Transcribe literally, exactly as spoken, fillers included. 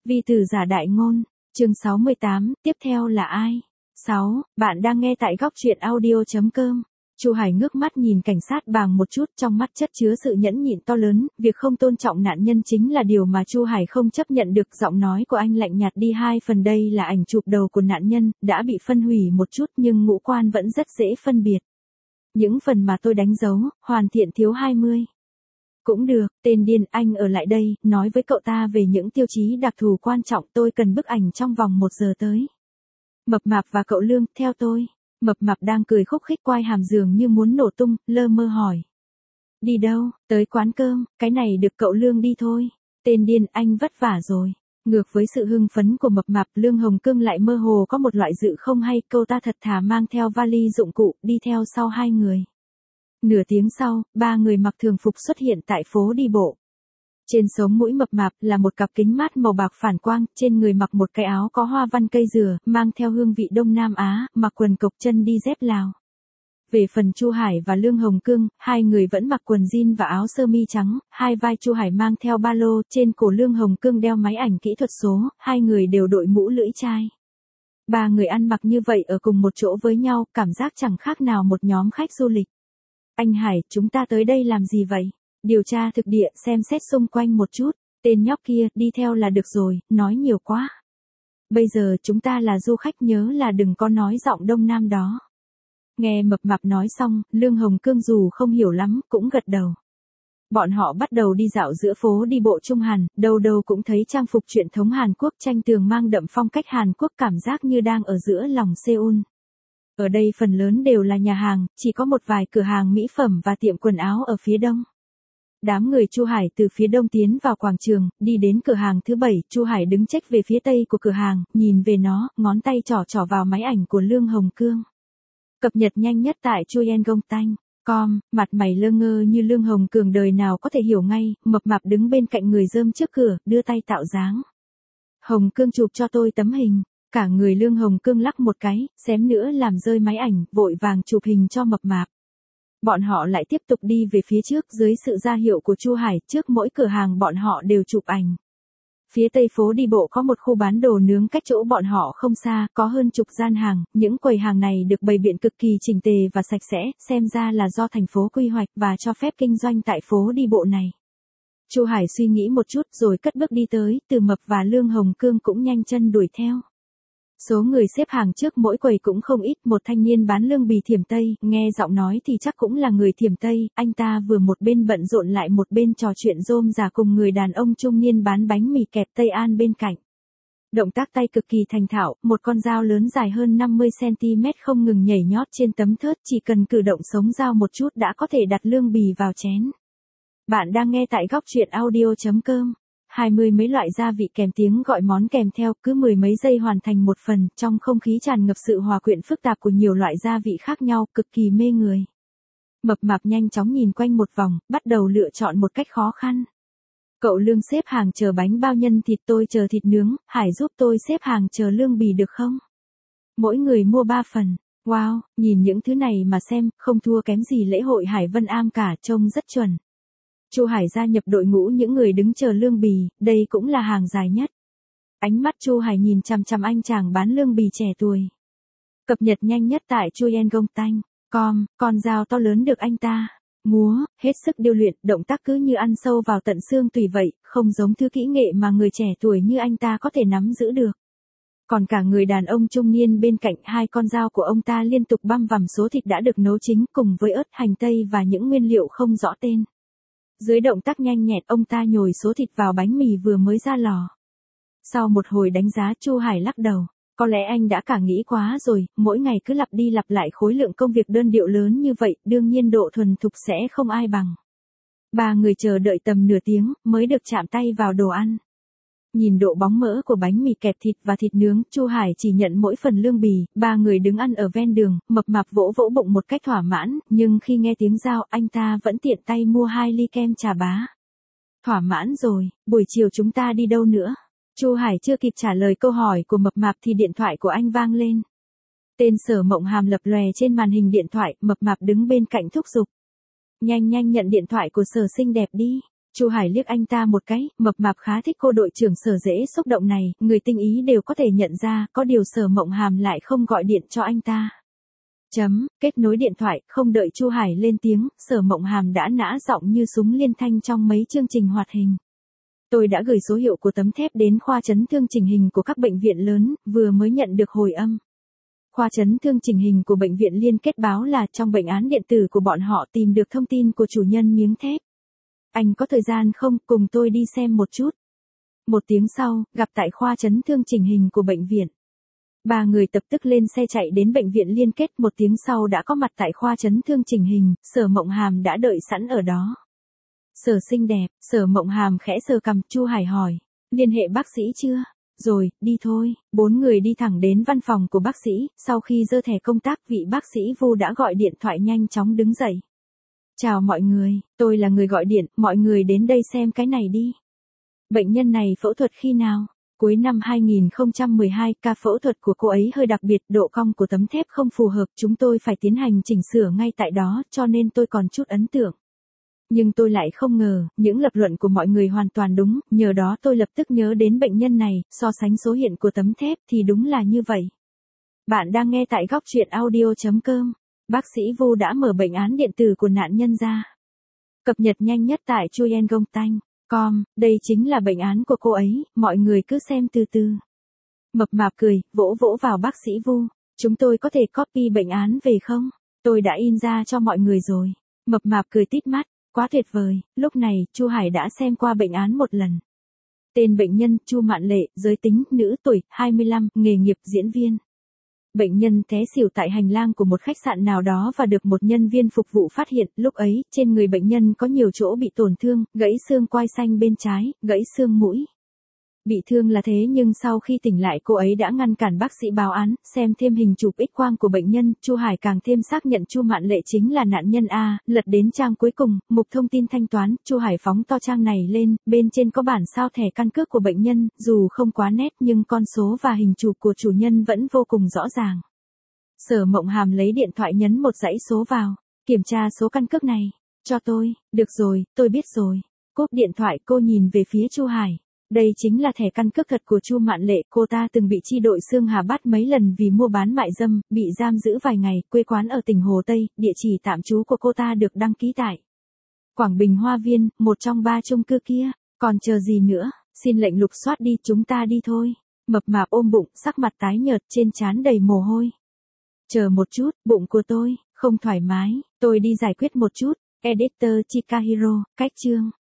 Vi tử giả đại ngôn, chương sáu mươi tám, tiếp theo là ai? sáu, bạn đang nghe tại góc truyện audio chấm com. Chu Hải ngước mắt nhìn cảnh sát bàng một chút, trong mắt chất chứa sự nhẫn nhịn to lớn, việc không tôn trọng nạn nhân chính là điều mà Chu Hải không chấp nhận được. Giọng nói của anh lạnh nhạt đi hai phần. Đây là ảnh chụp đầu của nạn nhân, đã bị phân hủy một chút nhưng ngũ quan vẫn rất dễ phân biệt. Những phần mà tôi đánh dấu, hoàn thiện thiếu hai mươi. Cũng được, tên điên, anh ở lại đây, nói với cậu ta về những tiêu chí đặc thù quan trọng. Tôi cần bức ảnh trong vòng một giờ tới. Mập Mạp và cậu Lương, theo tôi. Mập Mạp đang cười khúc khích quai hàm dường như muốn nổ tung, lơ mơ hỏi. Đi đâu? Tới quán cơm, cái này được cậu Lương đi thôi. Tên điên, anh vất vả rồi. Ngược với sự hưng phấn của Mập Mạp, Lương Hồng Cương lại mơ hồ có một loại dự không hay. Cô ta thật thà mang theo vali dụng cụ, đi theo sau hai người. Nửa tiếng sau, ba người mặc thường phục xuất hiện tại phố đi bộ. Trên sống mũi Mập Mạp là một cặp kính mát màu bạc phản quang, trên người mặc một cái áo có hoa văn cây dừa, mang theo hương vị Đông Nam Á, mặc quần cộc chân đi dép Lào. Về phần Chu Hải và Lương Hồng Cương, hai người vẫn mặc quần jean và áo sơ mi trắng, hai vai Chu Hải mang theo ba lô, trên cổ Lương Hồng Cương đeo máy ảnh kỹ thuật số, hai người đều đội mũ lưỡi chai. Ba người ăn mặc như vậy ở cùng một chỗ với nhau, cảm giác chẳng khác nào một nhóm khách du lịch. Anh Hải, chúng ta tới đây làm gì vậy? Điều tra thực địa, xem xét xung quanh một chút. Tên nhóc kia, đi theo là được rồi, nói nhiều quá. Bây giờ chúng ta là du khách, nhớ là đừng có nói giọng Đông Nam đó. Nghe Mập Mạp nói xong, Lương Hồng Cương dù không hiểu lắm, cũng gật đầu. Bọn họ bắt đầu đi dạo giữa phố đi bộ Trung Hàn, đâu đâu cũng thấy trang phục truyền thống Hàn Quốc, tranh tường mang đậm phong cách Hàn Quốc, cảm giác như đang ở giữa lòng Seoul. Ở đây phần lớn đều là nhà hàng, chỉ có một vài cửa hàng mỹ phẩm và tiệm quần áo ở phía đông. Đám người Chu Hải từ phía đông tiến vào quảng trường, đi đến cửa hàng thứ bảy, Chu Hải đứng chếch về phía tây của cửa hàng, nhìn về nó, ngón tay trỏ trỏ vào máy ảnh của Lương Hồng Cương. Cập nhật nhanh nhất tại chuyenggong tanh chấm com, mặt mày lơ ngơ như Lương Hồng Cường đời nào có thể hiểu ngay. Mập Mạp đứng bên cạnh người rơm trước cửa, đưa tay tạo dáng. Hồng Cương chụp cho tôi tấm hình. Cả người Lương Hồng Cương lắc một cái, xém nữa làm rơi máy ảnh, vội vàng chụp hình cho Mập Mạp. Bọn họ lại tiếp tục đi về phía trước, dưới sự ra hiệu của Chu Hải, trước mỗi cửa hàng bọn họ đều chụp ảnh. Phía tây phố đi bộ có một khu bán đồ nướng cách chỗ bọn họ không xa, có hơn chục gian hàng, những quầy hàng này được bày biện cực kỳ chỉnh tề và sạch sẽ, xem ra là do thành phố quy hoạch và cho phép kinh doanh tại phố đi bộ này. Chu Hải suy nghĩ một chút rồi cất bước đi tới, Từ Mập và Lương Hồng Cương cũng nhanh chân đuổi theo. Số người xếp hàng trước mỗi quầy cũng không ít, một thanh niên bán lương bì Thiểm Tây, nghe giọng nói thì chắc cũng là người Thiểm Tây, anh ta vừa một bên bận rộn lại một bên trò chuyện rôm rả cùng người đàn ông trung niên bán bánh mì kẹp Tây An bên cạnh. Động tác tay cực kỳ thành thạo, một con dao lớn dài hơn năm mươi xăng ti mét không ngừng nhảy nhót trên tấm thớt, chỉ cần cử động sống dao một chút đã có thể đặt lương bì vào chén. Bạn đang nghe tại góc truyện audio chấm com. Hai mươi mấy loại gia vị kèm tiếng gọi món kèm theo, cứ mười mấy giây hoàn thành một phần, trong không khí tràn ngập sự hòa quyện phức tạp của nhiều loại gia vị khác nhau, cực kỳ mê người. Mập Mạp nhanh chóng nhìn quanh một vòng, bắt đầu lựa chọn một cách khó khăn. Cậu Lương xếp hàng chờ bánh bao nhân thịt, tôi chờ thịt nướng, Hải giúp tôi xếp hàng chờ lương bì được không? Mỗi người mua ba phần. Wow, nhìn những thứ này mà xem, không thua kém gì lễ hội Hải Vân Am cả, trông rất chuẩn. Chu Hải gia nhập đội ngũ những người đứng chờ lương bì, đây cũng là hàng dài nhất. Ánh mắt Chu Hải nhìn chằm chằm anh chàng bán lương bì trẻ tuổi. Cập nhật nhanh nhất tại chuyenggong tanh chấm com, con dao to lớn được anh ta múa, hết sức điêu luyện, động tác cứ như ăn sâu vào tận xương tùy vậy, không giống thứ kỹ nghệ mà người trẻ tuổi như anh ta có thể nắm giữ được. Còn cả người đàn ông trung niên bên cạnh, hai con dao của ông ta liên tục băm vằm số thịt đã được nấu chín cùng với ớt, hành tây và những nguyên liệu không rõ tên. Dưới động tác nhanh nhẹn, ông ta nhồi số thịt vào bánh mì vừa mới ra lò. Sau một hồi đánh giá, Chu Hải lắc đầu. Có lẽ anh đã cả nghĩ quá rồi, mỗi ngày cứ lặp đi lặp lại khối lượng công việc đơn điệu lớn như vậy, đương nhiên độ thuần thục sẽ không ai bằng. Ba người chờ đợi tầm nửa tiếng, mới được chạm tay vào đồ ăn. Nhìn độ bóng mỡ của bánh mì kẹp thịt và thịt nướng, Chu Hải chỉ nhận mỗi phần lương bì, ba người đứng ăn ở ven đường, Mập Mạp vỗ vỗ bụng một cách thỏa mãn, nhưng khi nghe tiếng dao, anh ta vẫn tiện tay mua hai ly kem trà bá. Thỏa mãn rồi, buổi chiều chúng ta đi đâu nữa? Chu Hải chưa kịp trả lời câu hỏi của Mập Mạp thì điện thoại của anh vang lên. Tên Sở Mộng Hàm lập lòe trên màn hình điện thoại, Mập Mạp đứng bên cạnh thúc giục. Nhanh nhanh nhận điện thoại của Sở xinh đẹp đi. Chu Hải liếc anh ta một cái, mập mạp khá thích cô đội trưởng Sở dễ xúc động này, người tinh ý đều có thể nhận ra, có điều Sở Mộng Hàm lại không gọi điện cho anh ta. Chấm, kết nối điện thoại, không đợi Chu Hải lên tiếng, Sở Mộng Hàm đã nã giọng như súng liên thanh trong mấy chương trình hoạt hình. Tôi đã gửi số hiệu của tấm thép đến khoa chấn thương chỉnh hình của các bệnh viện lớn, vừa mới nhận được hồi âm. Khoa chấn thương chỉnh hình của bệnh viện liên kết báo là trong bệnh án điện tử của bọn họ tìm được thông tin của chủ nhân miếng thép. Anh có thời gian không, cùng tôi đi xem một chút. Một tiếng sau, gặp tại khoa chấn thương chỉnh hình của bệnh viện. Ba người tập tức lên xe chạy đến bệnh viện liên kết, một tiếng sau đã có mặt tại khoa chấn thương chỉnh hình, Sở Mộng Hàm đã đợi sẵn ở đó. Sở xinh đẹp, Sở Mộng Hàm khẽ sờ cằm, Chu Hải hỏi, liên hệ bác sĩ chưa? Rồi, đi thôi. Bốn người đi thẳng đến văn phòng của bác sĩ, sau khi giơ thẻ công tác, vị bác sĩ Vu đã gọi điện thoại nhanh chóng đứng dậy. Chào mọi người, tôi là người gọi điện, mọi người đến đây xem cái này đi. Bệnh nhân này phẫu thuật khi nào? Cuối năm hai nghìn không trăm mười hai, ca phẫu thuật của cô ấy hơi đặc biệt, độ cong của tấm thép không phù hợp, chúng tôi phải tiến hành chỉnh sửa ngay tại đó, cho nên tôi còn chút ấn tượng. Nhưng tôi lại không ngờ, những lập luận của mọi người hoàn toàn đúng, nhờ đó tôi lập tức nhớ đến bệnh nhân này, so sánh số hiện của tấm thép thì đúng là như vậy. Bạn đang nghe tại góc truyện audio chấm com. Bác sĩ Vu đã mở bệnh án điện tử của nạn nhân ra. Cập nhật nhanh nhất tại chuyenggong tanh chấm com, đây chính là bệnh án của cô ấy, mọi người cứ xem từ từ. Mập mạp cười, vỗ vỗ vào bác sĩ Vu. Chúng tôi có thể copy bệnh án về không? Tôi đã in ra cho mọi người rồi. Mập mạp cười tít mắt. Quá tuyệt vời, lúc này, Chu Hải đã xem qua bệnh án một lần. Tên bệnh nhân, Chu Mạn Lệ, giới tính, nữ, tuổi, hai mươi lăm, nghề nghiệp, diễn viên. Bệnh nhân té xỉu tại hành lang của một khách sạn nào đó và được một nhân viên phục vụ phát hiện, lúc ấy, trên người bệnh nhân có nhiều chỗ bị tổn thương, gãy xương quai xanh bên trái, gãy xương mũi. Bị thương là thế nhưng sau khi tỉnh lại cô ấy đã ngăn cản bác sĩ báo án, xem thêm hình chụp X-quang của bệnh nhân, Chu Hải càng thêm xác nhận Chu Mạn Lệ chính là nạn nhân A, lật đến trang cuối cùng, mục thông tin thanh toán, Chu Hải phóng to trang này lên, bên trên có bản sao thẻ căn cước của bệnh nhân, dù không quá nét nhưng con số và hình chụp của chủ nhân vẫn vô cùng rõ ràng. Sở Mộng Hàm lấy điện thoại nhấn một dãy số vào, kiểm tra số căn cước này, cho tôi, được rồi, tôi biết rồi. Cúp điện thoại cô nhìn về phía Chu Hải. Đây chính là thẻ căn cước thật của Chu Mạn Lệ, cô ta từng bị chi đội Xương Hà bắt mấy lần vì mua bán mại dâm, bị giam giữ vài ngày, quê quán ở tỉnh Hồ Tây, địa chỉ tạm trú của cô ta được đăng ký tại Quảng Bình Hoa Viên, một trong ba chung cư kia, còn chờ gì nữa, xin lệnh lục soát đi, chúng ta đi thôi. Mập mạp ôm bụng, sắc mặt tái nhợt, trên trán đầy mồ hôi. Chờ một chút, bụng của tôi, không thoải mái, tôi đi giải quyết một chút. Editor Chikahiro, cách chương.